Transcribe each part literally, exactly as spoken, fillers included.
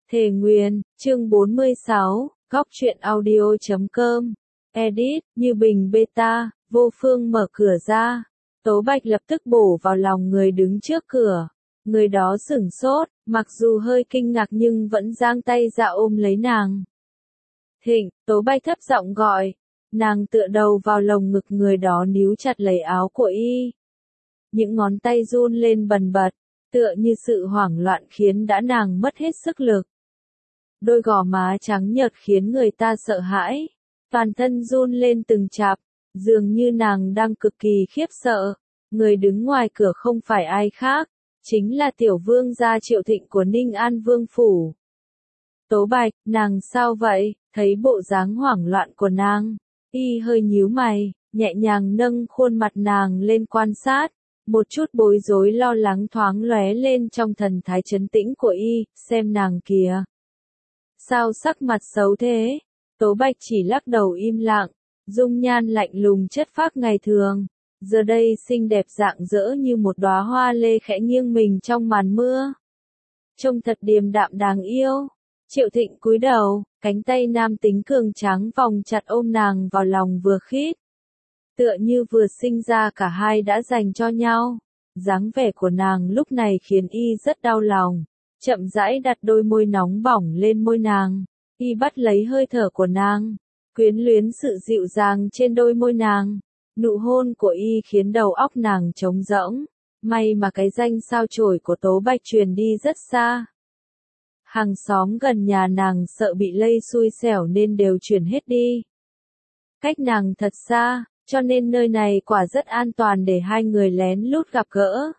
Thề Nguyền, chương bốn mươi sáu, góc truyện audio chấm com, edit, Như Bình beta, Vô Phương mở cửa ra. Tố Bạch lập tức bổ vào lòng người đứng trước cửa. Người đó sửng sốt, mặc dù hơi kinh ngạc nhưng vẫn giang tay ra ôm lấy nàng. Thịnh, Tố Bạch thấp giọng gọi. Nàng tựa đầu vào lồng ngực người đó níu chặt lấy áo của y. Những ngón tay run lên bần bật, tựa như sự hoảng loạn khiến đã nàng mất hết sức lực. Đôi gò má trắng nhợt khiến người ta sợ hãi, toàn thân run lên từng chạp, dường như nàng đang cực kỳ khiếp sợ. Người đứng ngoài cửa không phải ai khác, chính là tiểu vương gia Triệu Thịnh của Ninh An Vương Phủ. Tố Bạch, nàng sao vậy? Thấy bộ dáng hoảng loạn của nàng, y hơi nhíu mày, nhẹ nhàng nâng khuôn mặt nàng lên quan sát. Một chút bối rối lo lắng thoáng lóe lên trong thần thái trấn tĩnh của y, xem nàng kìa. Sao sắc mặt xấu thế? Tố Bạch chỉ lắc đầu im lặng, dung nhan lạnh lùng chất phác ngày thường. Giờ đây xinh đẹp rạng rỡ như một đóa hoa lê khẽ nghiêng mình trong màn mưa. Trông thật điềm đạm đáng yêu. Triệu Thịnh cúi đầu, cánh tay nam tính cường tráng vòng chặt ôm nàng vào lòng vừa khít. Tựa như vừa sinh ra cả hai đã dành cho nhau. Dáng vẻ của nàng lúc này khiến y rất đau lòng. Chậm rãi đặt đôi môi nóng bỏng lên môi nàng. Y bắt lấy hơi thở của nàng. Quyến luyến sự dịu dàng trên đôi môi nàng. Nụ hôn của y khiến đầu óc nàng trống rỗng. May mà cái danh sao chổi của Tố Bạch truyền đi rất xa. Hàng xóm gần nhà nàng sợ bị lây xui xẻo nên đều chuyển hết đi. Cách nàng thật xa, cho nên nơi này quả rất an toàn để hai người lén lút gặp gỡ.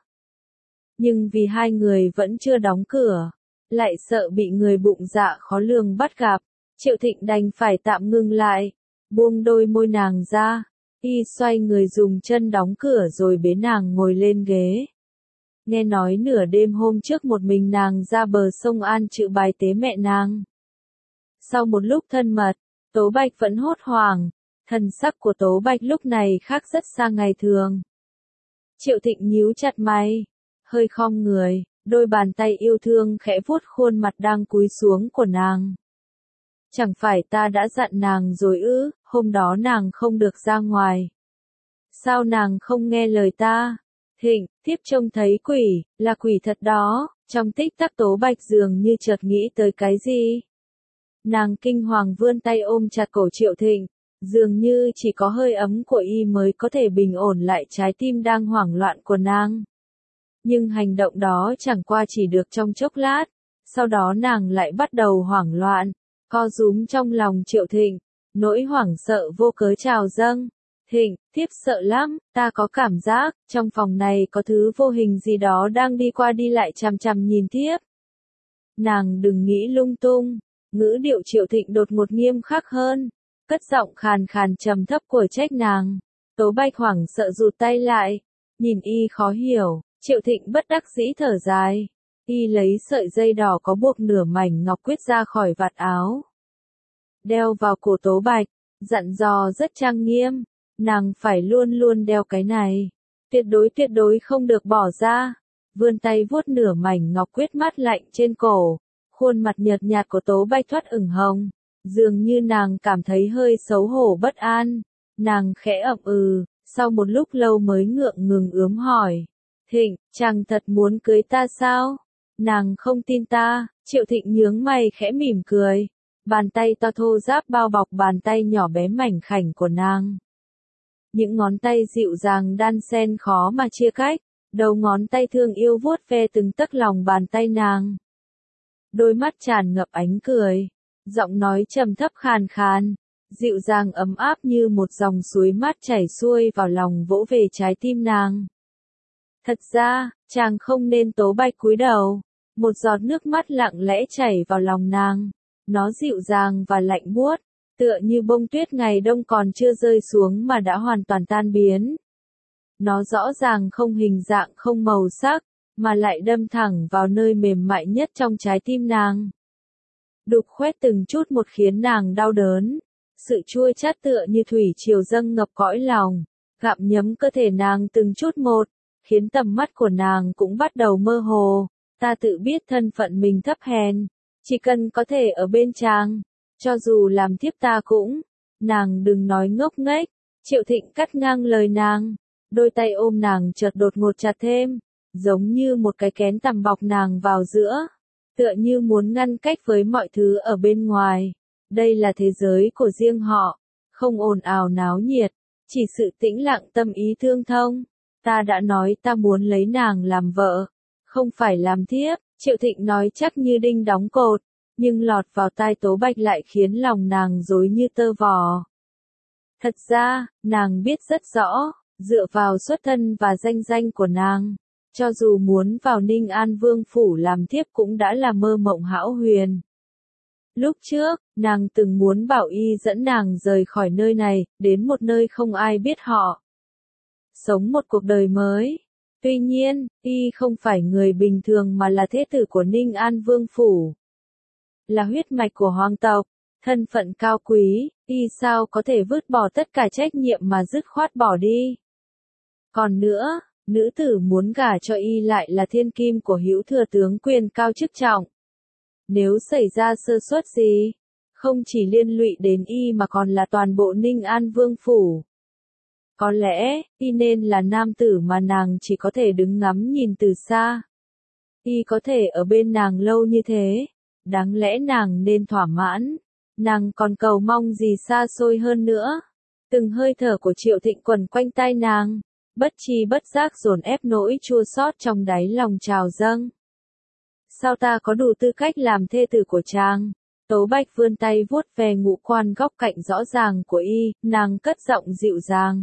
Nhưng vì hai người vẫn chưa đóng cửa, lại sợ bị người bụng dạ khó lường bắt gặp, Triệu Thịnh đành phải tạm ngừng lại, buông đôi môi nàng ra, y xoay người dùng chân đóng cửa rồi bế nàng ngồi lên ghế. Nghe nói nửa đêm hôm trước một mình nàng ra bờ sông An Chự bài tế mẹ nàng. Sau một lúc thân mật, Tố Bạch vẫn hốt hoảng, thần sắc của Tố Bạch lúc này khác rất xa ngày thường. Triệu Thịnh nhíu chặt mày, hơi khom người, đôi bàn tay yêu thương khẽ vuốt khuôn mặt đang cúi xuống của nàng. Chẳng phải ta đã dặn nàng rồi ư, hôm đó nàng không được ra ngoài. Sao nàng không nghe lời ta? Thịnh, tiếp trông thấy quỷ, là quỷ thật đó. Trong tích tắc Tố Bạch dường như chợt nghĩ tới cái gì. Nàng kinh hoàng vươn tay ôm chặt cổ Triệu Thịnh, dường như chỉ có hơi ấm của y mới có thể bình ổn lại trái tim đang hoảng loạn của nàng. Nhưng hành động đó chẳng qua chỉ được trong chốc lát, sau đó nàng lại bắt đầu hoảng loạn, co rúm trong lòng Triệu Thịnh, nỗi hoảng sợ vô cớ trào dâng. Thịnh, tiếp sợ lắm, ta có cảm giác, trong phòng này có thứ vô hình gì đó đang đi qua đi lại chằm chằm nhìn tiếp. Nàng đừng nghĩ lung tung, ngữ điệu Triệu Thịnh đột ngột nghiêm khắc hơn, cất giọng khàn khàn trầm thấp của trách nàng. Tố Bạch hoảng sợ rụt tay lại, nhìn y khó hiểu, Triệu Thịnh bất đắc dĩ thở dài. Y lấy sợi dây đỏ có buộc nửa mảnh ngọc quyết ra khỏi vạt áo, đeo vào cổ Tố Bạch, dặn dò rất trang nghiêm. Nàng phải luôn luôn đeo cái này, tuyệt đối tuyệt đối không được bỏ ra. Vươn tay vuốt nửa mảnh ngọc quyết mát lạnh trên cổ, khuôn mặt nhợt nhạt của Tố Bạch thoát ửng hồng, dường như nàng cảm thấy hơi xấu hổ bất an. Nàng khẽ ậm ừ, sau một lúc lâu mới ngượng ngừng ướm hỏi, Thịnh, chàng thật muốn cưới ta sao? Nàng không tin ta. Triệu Thịnh nhướng mày khẽ mỉm cười, bàn tay to thô ráp bao bọc bàn tay nhỏ bé mảnh khảnh của nàng. Những ngón tay dịu dàng đan xen khó mà chia cách, đầu ngón tay thương yêu vuốt ve từng tấc lòng bàn tay nàng. Đôi mắt tràn ngập ánh cười, giọng nói trầm thấp khàn khàn, dịu dàng ấm áp như một dòng suối mát chảy xuôi vào lòng vỗ về trái tim nàng. Thật ra, chàng không nên. Tố Bạch cúi đầu, một giọt nước mắt lặng lẽ chảy vào lòng nàng, nó dịu dàng và lạnh buốt. Tựa như bông tuyết ngày đông còn chưa rơi xuống mà đã hoàn toàn tan biến. Nó rõ ràng không hình dạng không màu sắc, mà lại đâm thẳng vào nơi mềm mại nhất trong trái tim nàng. Đục khoét từng chút một khiến nàng đau đớn. Sự chua chát tựa như thủy triều dâng ngập cõi lòng, gặm nhấm cơ thể nàng từng chút một, khiến tầm mắt của nàng cũng bắt đầu mơ hồ. Ta tự biết thân phận mình thấp hèn, Chỉ cần có thể ở bên chàng, cho dù làm thiếp ta cũng, nàng đừng nói ngốc nghếch. Triệu Thịnh cắt ngang lời nàng, đôi tay ôm nàng chợt đột ngột chặt thêm, giống như một cái kén tằm bọc nàng vào giữa, tựa như muốn ngăn cách với mọi thứ ở bên ngoài. Đây là thế giới của riêng họ, không ồn ào náo nhiệt, chỉ sự tĩnh lặng tâm ý thương thông. Ta đã nói ta muốn lấy nàng làm vợ, không phải làm thiếp. Triệu Thịnh nói chắc như đinh đóng cột, nhưng lọt vào tai Tố Bạch lại khiến lòng nàng rối như tơ vò. Thật ra, nàng biết rất rõ, dựa vào xuất thân và danh danh của nàng, cho dù muốn vào Ninh An Vương phủ làm thiếp cũng đã là mơ mộng hão huyền. Lúc trước, nàng từng muốn bảo y dẫn nàng rời khỏi nơi này, đến một nơi không ai biết họ. Sống một cuộc đời mới. Tuy nhiên, y không phải người bình thường mà là thế tử của Ninh An Vương phủ. Là huyết mạch của hoàng tộc, thân phận cao quý, y sao có thể vứt bỏ tất cả trách nhiệm mà dứt khoát bỏ đi. Còn nữa, nữ tử muốn gả cho y lại là thiên kim của hữu thừa tướng quyền cao chức trọng. Nếu xảy ra sơ suất gì, không chỉ liên lụy đến y mà còn là toàn bộ Ninh An Vương phủ. Có lẽ, y nên là nam tử mà nàng chỉ có thể đứng ngắm nhìn từ xa. Y có thể ở bên nàng lâu như thế, đáng lẽ nàng nên thỏa mãn. Nàng còn cầu mong gì xa xôi hơn nữa. Từng hơi thở của Triệu Thịnh quẩn quanh tai nàng, bất chi bất giác dồn ép nỗi chua xót trong đáy lòng trào dâng. Sao ta có đủ tư cách làm thê tử của chàng? Tố Bạch vươn tay vuốt về ngũ quan góc cạnh rõ ràng của y, nàng cất giọng dịu dàng.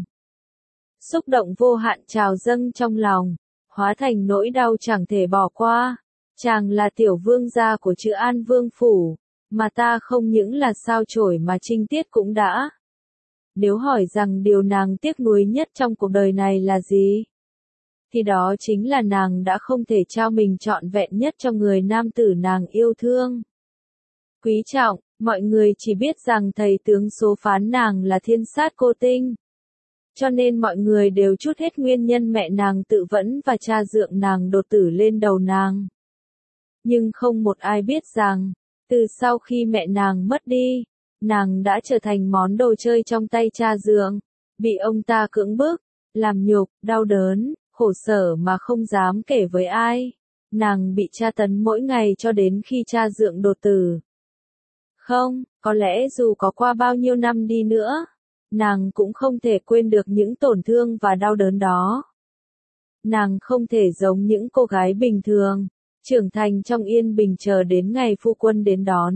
Xúc động vô hạn trào dâng trong lòng, hóa thành nỗi đau chẳng thể bỏ qua. Chàng là tiểu vương gia của chữ An Vương phủ, mà ta không những là sao chổi mà trinh tiết cũng đã. Nếu hỏi rằng điều nàng tiếc nuối nhất trong cuộc đời này là gì, thì đó chính là nàng đã không thể trao mình trọn vẹn nhất cho người nam tử nàng yêu thương. Quý trọng, mọi người chỉ biết rằng thầy tướng số phán nàng là thiên sát cô tinh. Cho nên mọi người đều trút hết nguyên nhân mẹ nàng tự vẫn và cha dượng nàng đột tử lên đầu nàng. Nhưng không một ai biết rằng, từ sau khi mẹ nàng mất đi, nàng đã trở thành món đồ chơi trong tay cha dượng, bị ông ta cưỡng bức, làm nhục, đau đớn, khổ sở mà không dám kể với ai. Nàng bị tra tấn mỗi ngày cho đến khi cha dượng đột tử. Không, có lẽ dù có qua bao nhiêu năm đi nữa, nàng cũng không thể quên được những tổn thương và đau đớn đó. Nàng không thể giống những cô gái bình thường, trưởng thành trong yên bình chờ đến ngày phu quân đến đón.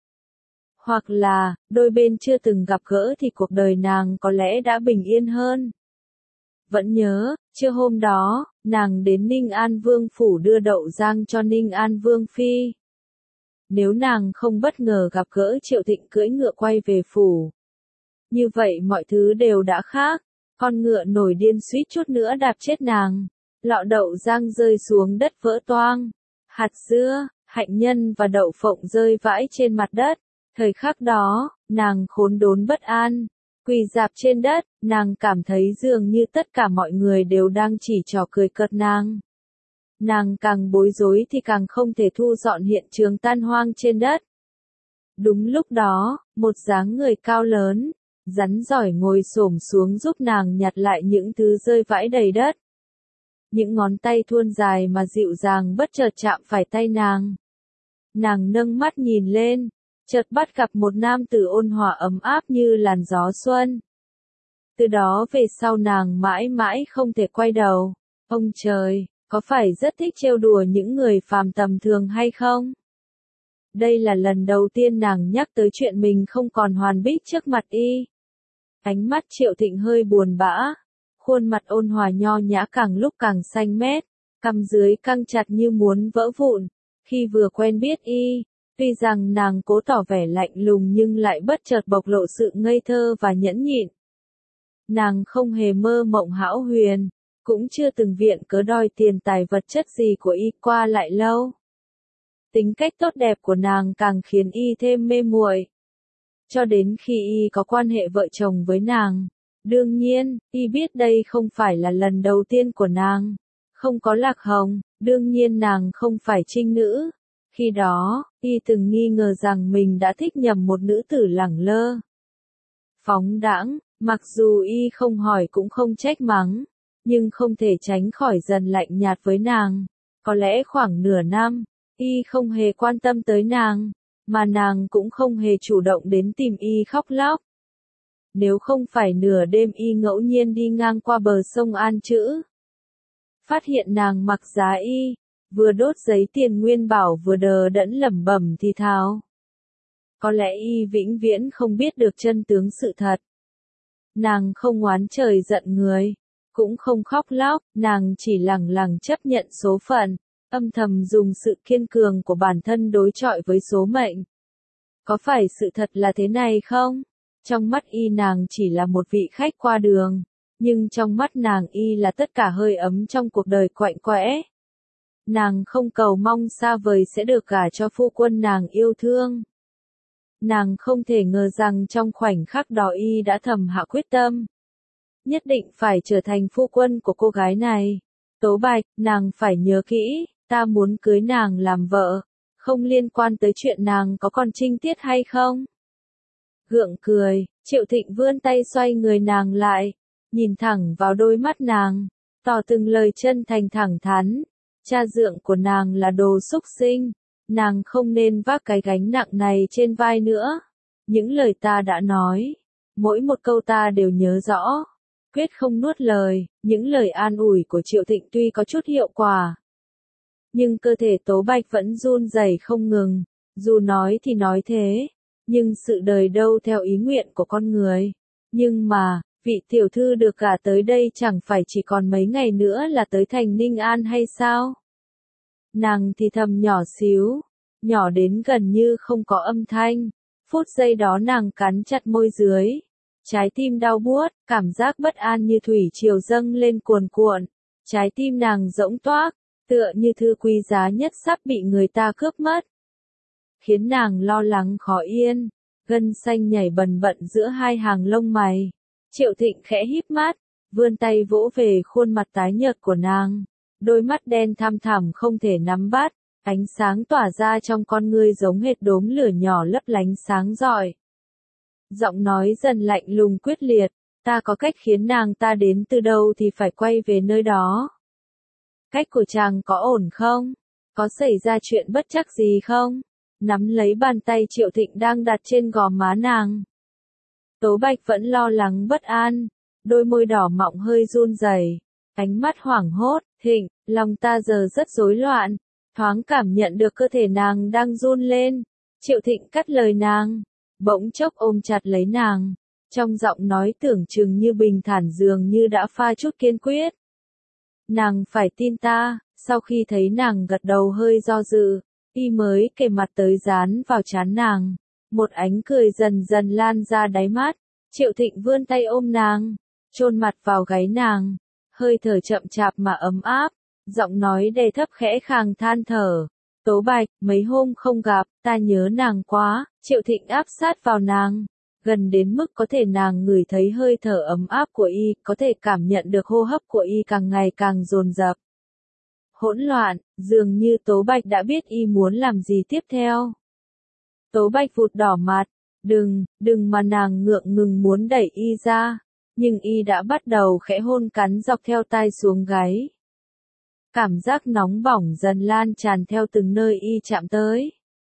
Hoặc là, đôi bên chưa từng gặp gỡ thì cuộc đời nàng có lẽ đã bình yên hơn. Vẫn nhớ, trưa hôm đó, nàng đến Ninh An Vương phủ đưa đậu rang cho Ninh An Vương phi. Nếu nàng không bất ngờ gặp gỡ Triệu Thịnh cưỡi ngựa quay về phủ, như vậy mọi thứ đều đã khác. Con ngựa nổi điên suýt chút nữa đạp chết nàng. Lọ đậu rang rơi xuống đất vỡ toang. Hạt dưa, hạnh nhân và đậu phộng rơi vãi trên mặt đất. Thời khắc đó, nàng khốn đốn bất an. Quỳ rạp trên đất, nàng cảm thấy dường như tất cả mọi người đều đang chỉ trò cười cợt nàng. Nàng càng bối rối thì càng không thể thu dọn hiện trường tan hoang trên đất. Đúng lúc đó, một dáng người cao lớn, rắn giỏi ngồi xổm xuống giúp nàng nhặt lại những thứ rơi vãi đầy đất. Những ngón tay thuôn dài mà dịu dàng bất chợt chạm phải tay nàng. Nàng nâng mắt nhìn lên, chợt bắt gặp một nam tử ôn hòa ấm áp như làn gió xuân. Từ đó về sau nàng mãi mãi không thể quay đầu. Ông trời, có phải rất thích trêu đùa những người phàm tầm thường hay không? Đây là lần đầu tiên nàng nhắc tới chuyện mình không còn hoàn bích trước mặt y. Ánh mắt Triệu Thịnh hơi buồn bã, khuôn mặt ôn hòa nho nhã càng lúc càng xanh mét, cằm dưới căng chặt như muốn vỡ vụn. Khi vừa quen biết y, tuy rằng nàng cố tỏ vẻ lạnh lùng nhưng lại bất chợt bộc lộ sự ngây thơ và nhẫn nhịn. Nàng không hề mơ mộng hão huyền, cũng chưa từng viện cớ đòi tiền tài vật chất gì của y qua lại lâu. Tính cách tốt đẹp của nàng càng khiến y thêm mê muội. Cho đến khi y có quan hệ vợ chồng với nàng. Đương nhiên, y biết đây không phải là lần đầu tiên của nàng. Không có Lạc Hồng, đương nhiên nàng không phải trinh nữ. Khi đó, y từng nghi ngờ rằng mình đã thích nhầm một nữ tử lẳng lơ, phóng đãng, mặc dù y không hỏi cũng không trách mắng, nhưng không thể tránh khỏi dần lạnh nhạt với nàng. Có lẽ khoảng nửa năm, y không hề quan tâm tới nàng, mà nàng cũng không hề chủ động đến tìm y khóc lóc. Nếu không phải nửa đêm y ngẫu nhiên đi ngang qua bờ sông An Chữ, phát hiện nàng mặc giá y, vừa đốt giấy tiền nguyên bảo vừa đờ đẫn lẩm bẩm thì thào. Có lẽ y vĩnh viễn không biết được chân tướng sự thật. Nàng không oán trời giận người, cũng không khóc lóc, nàng chỉ lẳng lặng chấp nhận số phận, âm thầm dùng sự kiên cường của bản thân đối chọi với số mệnh. Có phải sự thật là thế này không? Trong mắt y nàng chỉ là một vị khách qua đường, nhưng trong mắt nàng y là tất cả hơi ấm trong cuộc đời quạnh quẽ. Nàng không cầu mong xa vời sẽ được gả cho phu quân nàng yêu thương. Nàng không thể ngờ rằng trong khoảnh khắc đó y đã thầm hạ quyết tâm. Nhất định phải trở thành phu quân của cô gái này. Tố Bạch, nàng phải nhớ kỹ, ta muốn cưới nàng làm vợ, không liên quan tới chuyện nàng có còn trinh tiết hay không. Gượng cười, Triệu Thịnh vươn tay xoay người nàng lại, nhìn thẳng vào đôi mắt nàng, tỏ từng lời chân thành thẳng thắn. Cha dượng của nàng là đồ xúc sinh, nàng không nên vác cái gánh nặng này trên vai nữa. Những lời ta đã nói, mỗi một câu ta đều nhớ rõ, quyết không nuốt lời. Những lời an ủi của Triệu Thịnh tuy có chút hiệu quả, nhưng cơ thể Tố Bạch vẫn run rẩy không ngừng. Dù nói thì nói thế, nhưng sự đời đâu theo ý nguyện của con người. Nhưng mà, vị tiểu thư được gả tới đây chẳng phải chỉ còn mấy ngày nữa là tới thành Ninh An hay sao? Nàng thì thầm nhỏ xíu, nhỏ đến gần như không có âm thanh. Phút giây đó nàng cắn chặt môi dưới. Trái tim đau buốt, cảm giác bất an như thủy triều dâng lên cuồn cuộn. Trái tim nàng rỗng toác, tựa như thứ quý giá nhất sắp bị người ta cướp mất. Khiến nàng lo lắng khó yên, gân xanh nhảy bần bận giữa hai hàng lông mày. Triệu Thịnh khẽ híp mắt, vươn tay vỗ về khuôn mặt tái nhợt của nàng. Đôi mắt đen thăm thẳm không thể nắm bắt, ánh sáng tỏa ra trong con ngươi giống hệt đốm lửa nhỏ lấp lánh sáng rọi. Giọng nói dần lạnh lùng quyết liệt, ta có cách khiến nàng ta đến từ đâu thì phải quay về nơi đó. Cách của chàng có ổn không? Có xảy ra chuyện bất trắc gì không? Nắm lấy bàn tay Triệu Thịnh đang đặt trên gò má nàng. Tố Bạch vẫn lo lắng bất an, đôi môi đỏ mọng hơi run rẩy, ánh mắt hoảng hốt. Thịnh, lòng ta giờ rất rối loạn, thoáng cảm nhận được cơ thể nàng đang run lên. Triệu Thịnh cắt lời nàng, bỗng chốc ôm chặt lấy nàng, trong giọng nói tưởng chừng như bình thản dường như đã pha chút kiên quyết. Nàng phải tin ta. Sau khi thấy nàng gật đầu hơi do dự, y mới kề mặt tới dán vào trán nàng. Một ánh cười dần dần lan ra đáy mắt. Triệu Thịnh vươn tay ôm nàng, chôn mặt vào gáy nàng, hơi thở chậm chạp mà ấm áp, giọng nói đè thấp khẽ khàng than thở. Tố Bạch, mấy hôm không gặp, ta nhớ nàng quá. Triệu Thịnh áp sát vào nàng, gần đến mức có thể nàng ngửi thấy hơi thở ấm áp của y, có thể cảm nhận được hô hấp của y càng ngày càng dồn dập. Hỗn loạn, dường như Tố Bạch đã biết y muốn làm gì tiếp theo. Tố Bạch vụt đỏ mặt, đừng, đừng mà nàng ngượng ngừng muốn đẩy y ra, nhưng y đã bắt đầu khẽ hôn cắn dọc theo tai xuống gáy. Cảm giác nóng bỏng dần lan tràn theo từng nơi y chạm tới.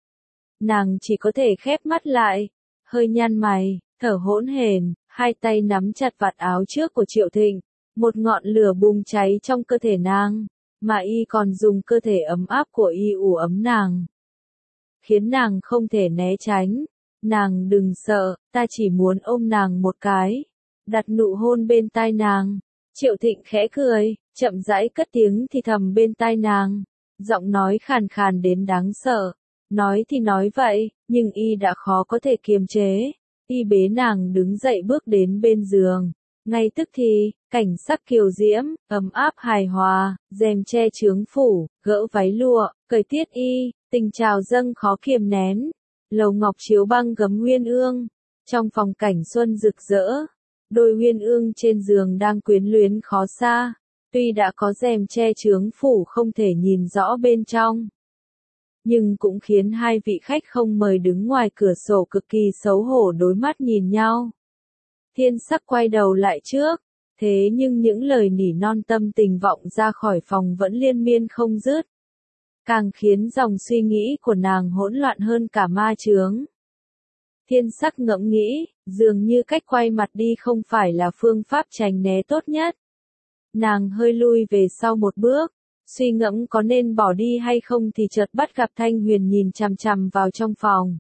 Nàng chỉ có thể khép mắt lại, hơi nhăn mày, thở hỗn hển, hai tay nắm chặt vạt áo trước của Triệu Thịnh, một ngọn lửa bùng cháy trong cơ thể nàng, mà y còn dùng cơ thể ấm áp của y ủ ấm nàng, khiến nàng không thể né tránh. Nàng đừng sợ, ta chỉ muốn ôm nàng một cái, đặt nụ hôn bên tai nàng. Triệu Thịnh khẽ cười, chậm rãi cất tiếng thì thầm bên tai nàng, giọng nói khàn khàn đến đáng sợ. Nói thì nói vậy, nhưng y đã khó có thể kiềm chế. Y bế nàng đứng dậy bước đến bên giường. Ngay tức thì, cảnh sắc kiều diễm, ấm áp hài hòa, rèm che chướng phủ, gỡ váy lụa, cởi tiết y, tình trào dâng khó kiềm nén. Lầu ngọc chiếu băng gấm uyên ương, trong phòng cảnh xuân rực rỡ, đôi uyên ương trên giường đang quyến luyến khó xa, tuy đã có rèm che chướng phủ không thể nhìn rõ bên trong. nhưng cũng khiến hai vị khách không mời đứng ngoài cửa sổ cực kỳ xấu hổ đối mắt nhìn nhau. Thiên Sắc quay đầu lại trước, thế nhưng những lời nỉ non tâm tình vọng ra khỏi phòng vẫn liên miên không dứt, càng khiến dòng suy nghĩ của nàng hỗn loạn hơn cả ma chướng. Thiên Sắc ngẫm nghĩ, dường như cách quay mặt đi không phải là phương pháp tránh né tốt nhất. Nàng hơi lui về sau một bước, suy ngẫm có nên bỏ đi hay không thì chợt bắt gặp Thanh Huyền nhìn chằm chằm vào trong phòng.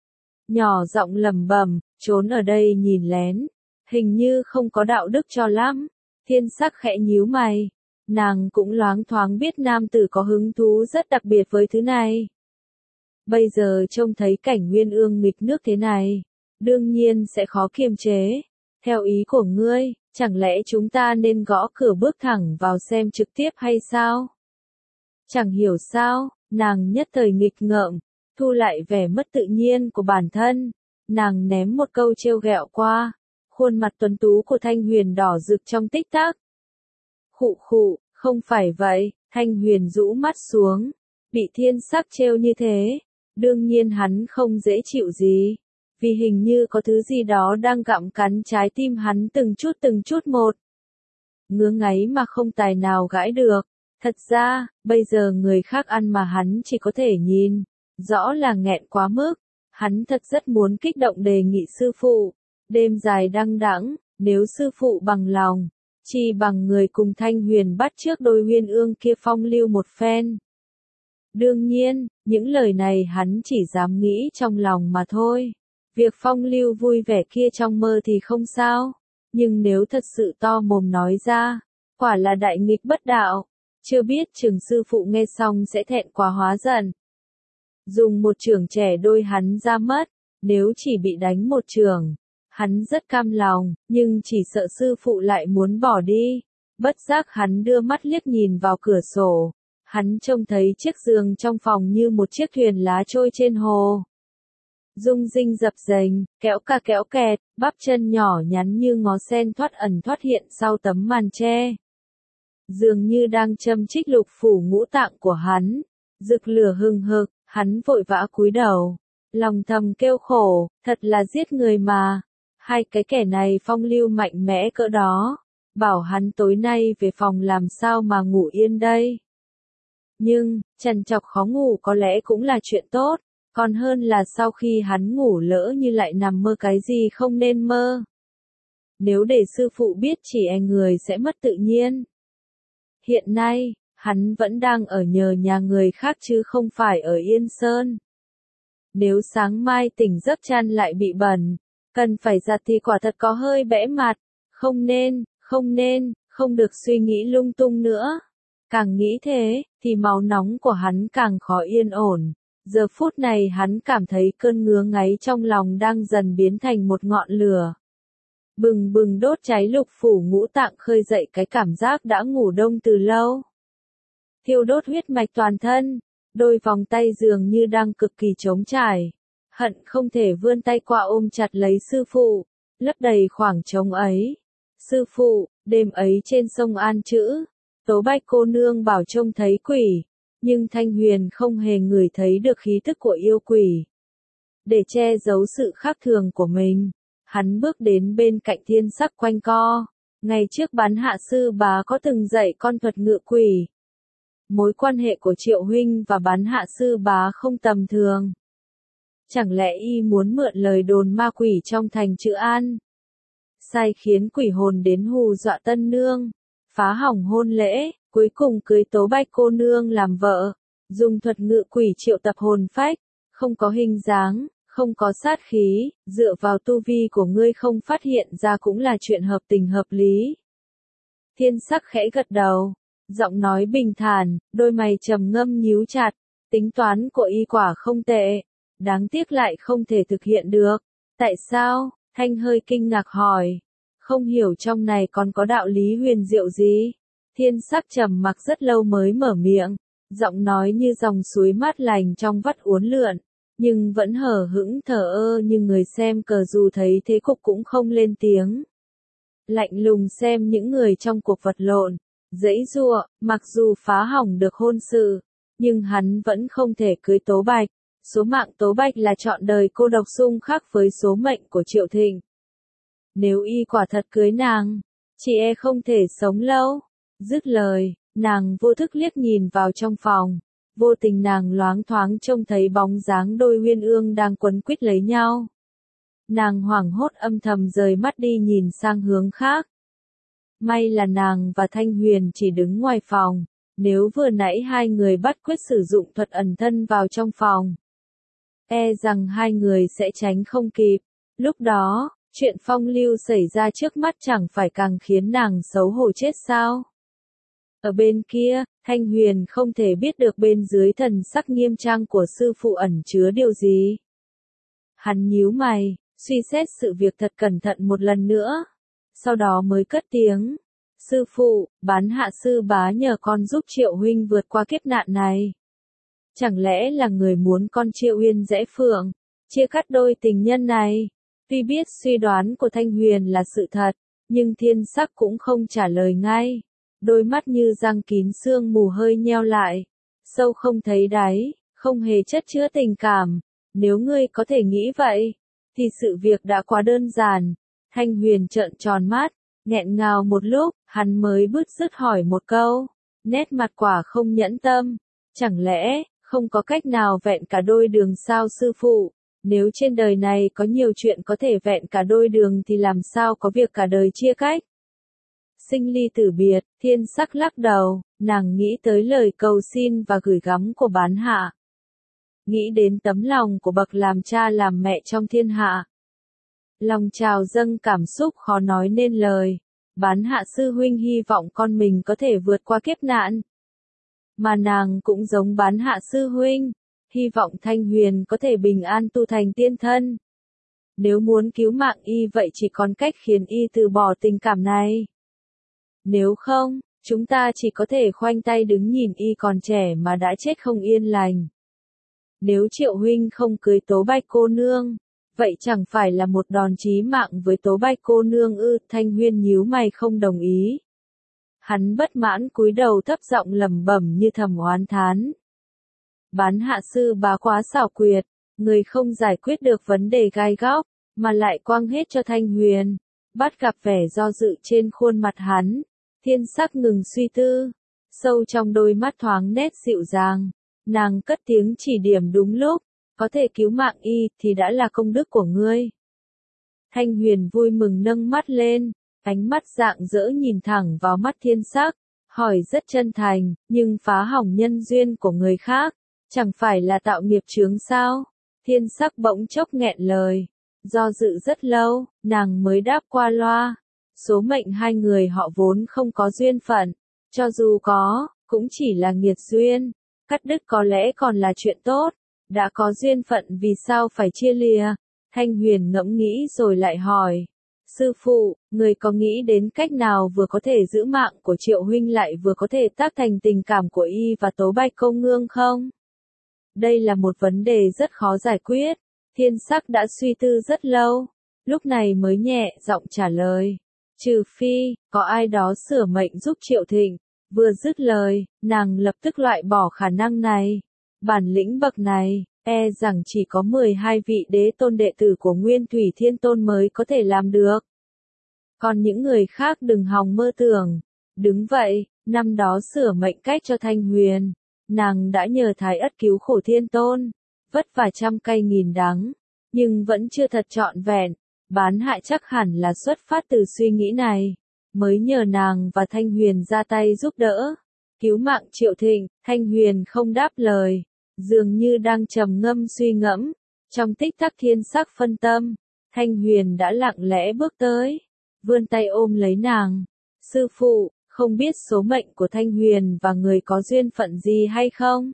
Nhỏ giọng lẩm bẩm, trốn ở đây nhìn lén, hình như không có đạo đức cho lắm. Thiên Sắc khẽ nhíu mày, nàng cũng loáng thoáng biết nam tử có hứng thú rất đặc biệt với thứ này. Bây giờ trông thấy cảnh Nguyên Ương nghịch nước thế này, đương nhiên sẽ khó kiềm chế. Theo ý của ngươi, chẳng lẽ chúng ta nên gõ cửa bước thẳng vào xem trực tiếp hay sao? Chẳng hiểu sao, nàng nhất thời nghịch ngợm, thu lại vẻ mất tự nhiên của bản thân. Nàng ném một câu trêu ghẹo qua, khuôn mặt tuấn tú của Thanh Huyền đỏ rực trong tích tắc. Khụ khụ, không phải vậy, Thanh Huyền rũ mắt xuống, bị Thiên Sắc trêu như thế, đương nhiên hắn không dễ chịu gì, vì hình như có thứ gì đó đang gặm cắn trái tim hắn từng chút từng chút một. Ngứa ngáy mà không tài nào gãi được, thật ra, bây giờ người khác ăn mà hắn chỉ có thể nhìn, rõ là nghẹn quá mức, hắn thật rất muốn kích động đề nghị sư phụ, đêm dài đăng đẵng, nếu sư phụ bằng lòng, chi bằng người cùng Thanh Huyền bắt trước đôi Nguyên Ương kia phong lưu một phen. Đương nhiên, những lời này hắn chỉ dám nghĩ trong lòng mà thôi. Việc phong lưu vui vẻ kia trong mơ thì không sao, nhưng nếu thật sự to mồm nói ra, quả là đại nghịch bất đạo, chưa biết chừng sư phụ nghe xong sẽ thẹn quá hóa giận. Dùng một chưởng trẻ đôi hắn ra mất, nếu chỉ bị đánh một chưởng, hắn rất cam lòng, nhưng chỉ sợ sư phụ lại muốn bỏ đi. Bất giác hắn đưa mắt liếc nhìn vào cửa sổ, hắn trông thấy chiếc giường trong phòng như một chiếc thuyền lá trôi trên hồ. Dung dinh dập dềnh, kéo ca kéo kẹt, bắp chân nhỏ nhắn như ngó sen thoát ẩn thoát hiện sau tấm màn tre. Dường như đang châm chích lục phủ ngũ tạng của hắn, rực lửa hừng hực, hắn vội vã cúi đầu, lòng thầm kêu khổ, thật là giết người mà. Hai cái kẻ này phong lưu mạnh mẽ cỡ đó, bảo hắn tối nay về phòng làm sao mà ngủ yên đây. Nhưng, trằn trọc khó ngủ có lẽ cũng là chuyện tốt, còn hơn là sau khi hắn ngủ lỡ như lại nằm mơ cái gì không nên mơ. Nếu để sư phụ biết chỉ e người sẽ mất tự nhiên. Hiện nay, hắn vẫn đang ở nhờ nhà người khác chứ không phải ở Yên Sơn. Nếu sáng mai tỉnh giấc chăn lại bị bẩn, cần phải giặt thì quả thật có hơi bẽ mặt, không nên, không nên, không được suy nghĩ lung tung nữa. Càng nghĩ thế, thì máu nóng của hắn càng khó yên ổn. Giờ phút này hắn cảm thấy cơn ngứa ngáy trong lòng đang dần biến thành một ngọn lửa. Bừng bừng đốt cháy lục phủ ngũ tạng khơi dậy cái cảm giác đã ngủ đông từ lâu. Thiêu đốt huyết mạch toàn thân, đôi vòng tay dường như đang cực kỳ trống trải. Hận không thể vươn tay qua ôm chặt lấy sư phụ, lấp đầy khoảng trống ấy. Sư phụ, đêm ấy trên sông An Chữ, Tố Bạch cô nương bảo trông thấy quỷ, nhưng Thanh Huyền không hề ngửi thấy được khí tức của yêu quỷ. Để che giấu sự khác thường của mình, hắn bước đến bên cạnh Thiên Sắc quanh co. Ngày trước Bán Hạ sư bá có từng dạy con thuật ngự quỷ. Mối quan hệ của Triệu huynh và Bán Hạ sư bá không tầm thường. Chẳng lẽ y muốn mượn lời đồn ma quỷ trong thành Chữ An, sai khiến quỷ hồn đến hù dọa tân nương, phá hỏng hôn lễ, cuối cùng cưới Tố Bạch cô nương làm vợ, dùng thuật ngự quỷ triệu tập hồn phách, không có hình dáng, không có sát khí, dựa vào tu vi của ngươi không phát hiện ra cũng là chuyện hợp tình hợp lý. Thiên Sắc khẽ gật đầu, giọng nói bình thản, đôi mày trầm ngâm nhíu chặt, tính toán của y quả không tệ, đáng tiếc lại không thể thực hiện được. Tại sao? Thanh hơi kinh ngạc hỏi, không hiểu trong này còn có đạo lý huyền diệu gì. Thiên Sắc trầm mặc rất lâu mới mở miệng, giọng nói như dòng suối mát lành trong vắt uốn lượn, nhưng vẫn hờ hững thờ ơ như người xem cờ dù thấy thế cục cũng không lên tiếng. Lạnh lùng xem những người trong cuộc vật lộn, giãy giụa, mặc dù phá hỏng được hôn sự, nhưng hắn vẫn không thể cưới Tố Bạch. Số mạng Tố Bạch là trọn đời cô độc xung khắc với số mệnh của Triệu Thịnh. Nếu y quả thật cưới nàng, chị e không thể sống lâu. Dứt lời, nàng vô thức liếc nhìn vào trong phòng. Vô tình nàng loáng thoáng trông thấy bóng dáng đôi uyên ương đang quấn quýt lấy nhau. Nàng hoảng hốt âm thầm rời mắt đi nhìn sang hướng khác. May là nàng và Thanh Huyền chỉ đứng ngoài phòng, nếu vừa nãy hai người bắt quyết sử dụng thuật ẩn thân vào trong phòng, e rằng hai người sẽ tránh không kịp. Lúc đó, chuyện phong lưu xảy ra trước mắt chẳng phải càng khiến nàng xấu hổ chết sao? Ở bên kia, Thanh Huyền không thể biết được bên dưới thần sắc nghiêm trang của sư phụ ẩn chứa điều gì. Hắn nhíu mày, suy xét sự việc thật cẩn thận một lần nữa, sau đó mới cất tiếng. Sư phụ, bán hạ sư bá nhờ con giúp Triệu huynh vượt qua kiếp nạn này. Chẳng lẽ là người muốn con Triệu Uyên Dễ Phượng, chia cắt đôi tình nhân này? Tuy biết suy đoán của Thanh Huyền là sự thật, nhưng Thiên Sắc cũng không trả lời ngay. Đôi mắt như răng kín sương mù hơi nheo lại, sâu không thấy đáy, không hề chất chứa tình cảm. Nếu ngươi có thể nghĩ vậy, thì sự việc đã quá đơn giản. Thanh Huyền trợn tròn mắt, nghẹn ngào một lúc, hắn mới bứt rứt hỏi một câu, nét mặt quả không nhẫn tâm. Chẳng lẽ, không có cách nào vẹn cả đôi đường sao sư phụ? Nếu trên đời này có nhiều chuyện có thể vẹn cả đôi đường thì làm sao có việc cả đời chia cách? Sinh ly tử biệt, Thiên Sắc lắc đầu, nàng nghĩ tới lời cầu xin và gửi gắm của bán hạ. Nghĩ đến tấm lòng của bậc làm cha làm mẹ trong thiên hạ. Lòng trào dâng cảm xúc khó nói nên lời. Bán hạ sư huynh hy vọng con mình có thể vượt qua kiếp nạn. Mà nàng cũng giống bán hạ sư huynh, hy vọng Thanh Huyền có thể bình an tu thành tiên thân. Nếu muốn cứu mạng y vậy chỉ còn cách khiến y từ bỏ tình cảm này. Nếu không, chúng ta chỉ có thể khoanh tay đứng nhìn y còn trẻ mà đã chết không yên lành. Nếu Triệu huynh không cưới Tố Bạch cô nương, vậy chẳng phải là một đòn chí mạng với Tố Bạch cô nương ư? Thanh Huyền nhíu mày không đồng ý. Hắn bất mãn cúi đầu thấp giọng lẩm bẩm như thầm oán thán. Bán hạ sư bá quá xảo quyệt, người không giải quyết được vấn đề gai góc, mà lại quăng hết cho Thanh Huyền. Bắt gặp vẻ do dự trên khuôn mặt hắn, Thiên Sắc ngừng suy tư, sâu trong đôi mắt thoáng nét dịu dàng, nàng cất tiếng chỉ điểm đúng lúc, có thể cứu mạng y thì đã là công đức của ngươi. Thanh Huyền vui mừng nâng mắt lên, ánh mắt rạng rỡ nhìn thẳng vào mắt Thiên Sắc, hỏi rất chân thành, nhưng phá hỏng nhân duyên của người khác, chẳng phải là tạo nghiệp chướng sao? Thiên Sắc bỗng chốc nghẹn lời, do dự rất lâu, nàng mới đáp qua loa. Số mệnh hai người họ vốn không có duyên phận, cho dù có, cũng chỉ là nghiệt duyên, cắt đứt có lẽ còn là chuyện tốt, đã có duyên phận vì sao phải chia lìa? Thanh Huyền ngẫm nghĩ rồi lại hỏi, sư phụ, người có nghĩ đến cách nào vừa có thể giữ mạng của Triệu huynh lại vừa có thể tác thành tình cảm của y và Tố Bạch cô nương không? Đây là một vấn đề rất khó giải quyết. Thiên Sắc đã suy tư rất lâu, lúc này mới nhẹ giọng trả lời. Trừ phi, có ai đó sửa mệnh giúp Triệu Thịnh. Vừa dứt lời, nàng lập tức loại bỏ khả năng này. Bản lĩnh bậc này, e rằng chỉ có mười hai vị đế tôn đệ tử của Nguyên Thủy Thiên Tôn mới có thể làm được. Còn những người khác đừng hòng mơ tưởng. Đứng vậy, năm đó sửa mệnh cách cho Thanh Huyền, nàng đã nhờ Thái Ất cứu khổ Thiên Tôn, vất vả trăm cay nghìn đắng, nhưng vẫn chưa thật trọn vẹn. Bán hạ chắc hẳn là xuất phát từ suy nghĩ này, mới nhờ nàng và Thanh Huyền ra tay giúp đỡ, cứu mạng Triệu Thịnh. Thanh Huyền không đáp lời, dường như đang trầm ngâm suy ngẫm. Trong tích tắc Thiên Sắc phân tâm, Thanh Huyền đã lặng lẽ bước tới, vươn tay ôm lấy nàng. Sư phụ, không biết số mệnh của Thanh Huyền và người có duyên phận gì hay không?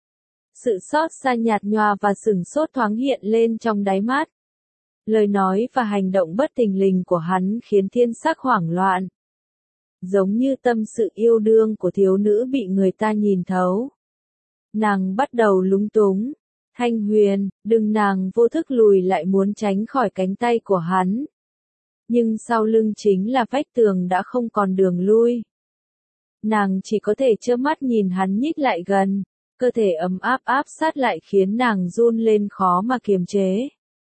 Sự xót xa nhạt nhòa và sửng sốt thoáng hiện lên trong đáy mắt. Lời nói và hành động bất thình lình của hắn khiến Thiên Sắc hoảng loạn. Giống như tâm sự yêu đương của thiếu nữ bị người ta nhìn thấu. Nàng bắt đầu lúng túng. Thanh Huyền, đừng! Nàng vô thức lùi lại muốn tránh khỏi cánh tay của hắn. Nhưng sau lưng chính là vách tường đã không còn đường lui. Nàng chỉ có thể trơ mắt nhìn hắn nhích lại gần, cơ thể ấm áp áp sát lại khiến nàng run lên khó mà kiềm chế.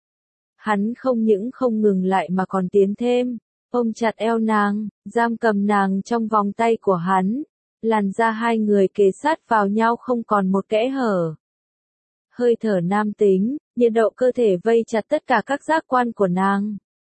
Hắn không những không ngừng lại mà còn tiến thêm, ôm chặt eo nàng, giam cầm nàng trong vòng tay của hắn, làn da hai người kề sát vào nhau không còn một kẽ hở. Hơi thở nam tính, nhiệt độ cơ thể vây chặt tất cả các giác quan của nàng.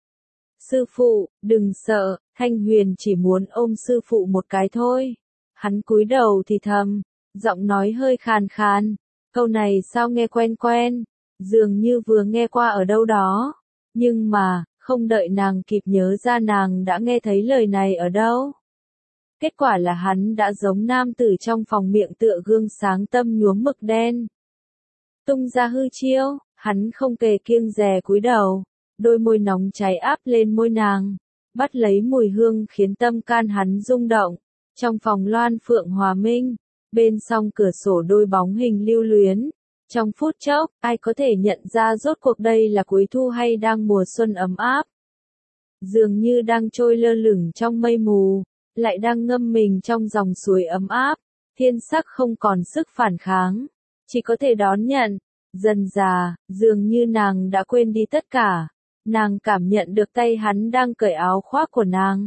Sư phụ, đừng sợ, Thanh Huyền chỉ muốn ôm sư phụ một cái thôi. Hắn cúi đầu thì thầm, giọng nói hơi khàn khàn, câu này sao nghe quen quen, dường như vừa nghe qua ở đâu đó. Nhưng mà, không đợi nàng kịp nhớ ra nàng đã nghe thấy lời này ở đâu. Kết quả là hắn đã giống nam tử trong phòng miệng tựa gương sáng tâm nhuốm mực đen. Tung ra hư chiêu, hắn không kề kiêng dè cúi đầu, đôi môi nóng cháy áp lên môi nàng, bắt lấy mùi hương khiến tâm can hắn rung động. Trong phòng loan phượng hòa minh, bên song cửa sổ đôi bóng hình lưu luyến. Trong phút chốc, ai có thể nhận ra rốt cuộc đây là cuối thu hay đang mùa xuân ấm áp. Dường như đang trôi lơ lửng trong mây mù, lại đang ngâm mình trong dòng suối ấm áp, thiên sắc không còn sức phản kháng, chỉ có thể đón nhận. Dần dà, dường như nàng đã quên đi tất cả, nàng cảm nhận được tay hắn đang cởi áo khoác của nàng.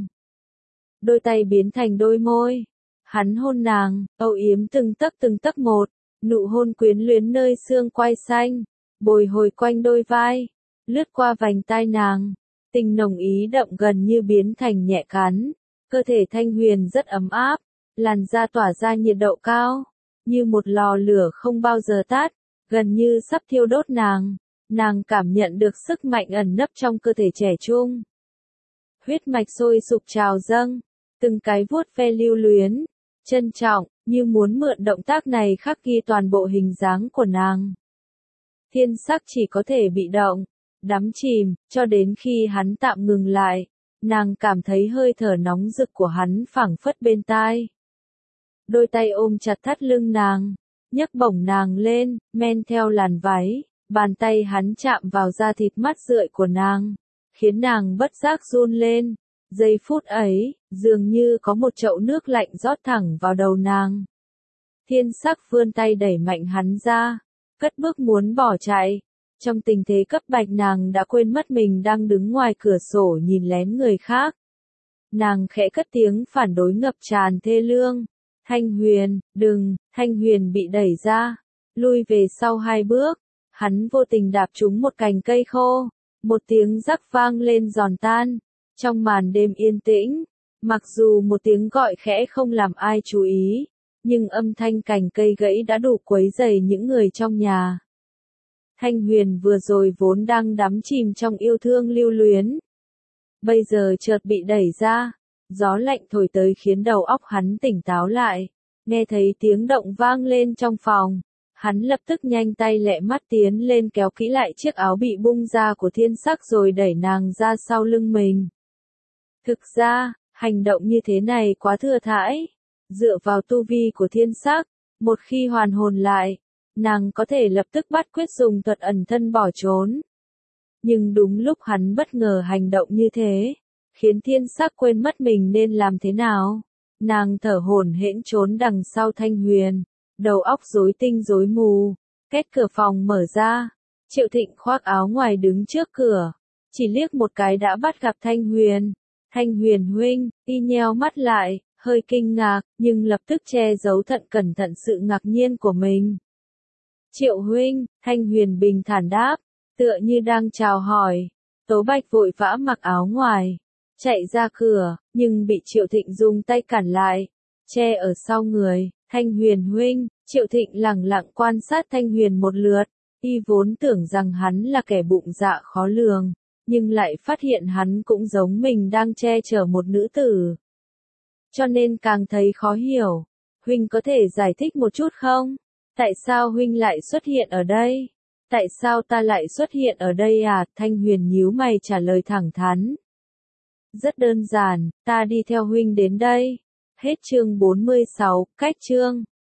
Đôi tay biến thành đôi môi, hắn hôn nàng, âu yếm từng tấc từng tấc một, nụ hôn quyến luyến nơi xương quai xanh, bồi hồi quanh đôi vai, lướt qua vành tai nàng, tình nồng ý đậm gần như biến thành nhẹ cắn. Cơ thể Thanh Huyền rất ấm áp, làn da tỏa ra nhiệt độ cao, như một lò lửa không bao giờ tắt, gần như sắp thiêu đốt nàng. Nàng cảm nhận được sức mạnh ẩn nấp trong cơ thể trẻ trung. Huyết mạch sôi sục trào dâng, từng cái vuốt ve lưu luyến, trân trọng, như muốn mượn động tác này khắc ghi toàn bộ hình dáng của nàng. Thiên sắc chỉ có thể bị động, đắm chìm, cho đến khi hắn tạm ngừng lại. Nàng cảm thấy hơi thở nóng rực của hắn phảng phất bên tai. Đôi tay ôm chặt thắt lưng nàng, nhấc bổng nàng lên, men theo làn váy, bàn tay hắn chạm vào da thịt mắt rượi của nàng, khiến nàng bất giác run lên. Giây phút ấy, dường như có một chậu nước lạnh rót thẳng vào đầu nàng. Thiên sắc vươn tay đẩy mạnh hắn ra, cất bước muốn bỏ chạy. Trong tình thế cấp bách nàng đã quên mất mình đang đứng ngoài cửa sổ nhìn lén người khác. Nàng khẽ cất tiếng phản đối ngập tràn thê lương. Thanh Huyền, đừng, Thanh Huyền bị đẩy ra, lui về sau hai bước. Hắn vô tình đạp trúng một cành cây khô, một tiếng rắc vang lên giòn tan. Trong màn đêm yên tĩnh, mặc dù một tiếng gọi khẽ không làm ai chú ý, nhưng âm thanh cành cây gãy đã đủ quấy rầy những người trong nhà. Thanh Huyền vừa rồi vốn đang đắm chìm trong yêu thương lưu luyến. Bây giờ chợt bị đẩy ra, gió lạnh thổi tới khiến đầu óc hắn tỉnh táo lại, nghe thấy tiếng động vang lên trong phòng. Hắn lập tức nhanh tay lẹ mắt tiến lên kéo kỹ lại chiếc áo bị bung ra của thiên sắc rồi đẩy nàng ra sau lưng mình. Thực ra, hành động như thế này quá thừa thãi. Dựa vào tu vi của thiên sắc, một khi hoàn hồn lại, nàng có thể lập tức bắt quyết dùng thuật ẩn thân bỏ trốn. Nhưng đúng lúc hắn bất ngờ hành động như thế, khiến thiên sắc quên mất mình nên làm thế nào. Nàng thở hổn hển trốn đằng sau Thanh Huyền, đầu óc rối tinh rối mù. Két cửa phòng mở ra, Triệu Thịnh khoác áo ngoài đứng trước cửa, chỉ liếc một cái đã bắt gặp Thanh Huyền. Thanh Huyền huynh, y nheo mắt lại, hơi kinh ngạc, nhưng lập tức che giấu thận cẩn thận sự ngạc nhiên của mình. Triệu huynh, Thanh Huyền bình thản đáp, tựa như đang chào hỏi. Tố Bạch vội vã mặc áo ngoài, chạy ra cửa, nhưng bị Triệu Thịnh dùng tay cản lại, che ở sau người. Thanh Huyền huynh, Triệu Thịnh lẳng lặng quan sát Thanh Huyền một lượt, y vốn tưởng rằng hắn là kẻ bụng dạ khó lường, nhưng lại phát hiện hắn cũng giống mình đang che chở một nữ tử. Cho nên càng thấy khó hiểu. Huynh có thể giải thích một chút không? Tại sao huynh lại xuất hiện ở đây? Tại sao ta lại xuất hiện ở đây à? Thanh Huyền nhíu mày trả lời thẳng thắn. Rất đơn giản, ta đi theo huynh đến đây. Hết chương bốn mươi sáu, cách chương.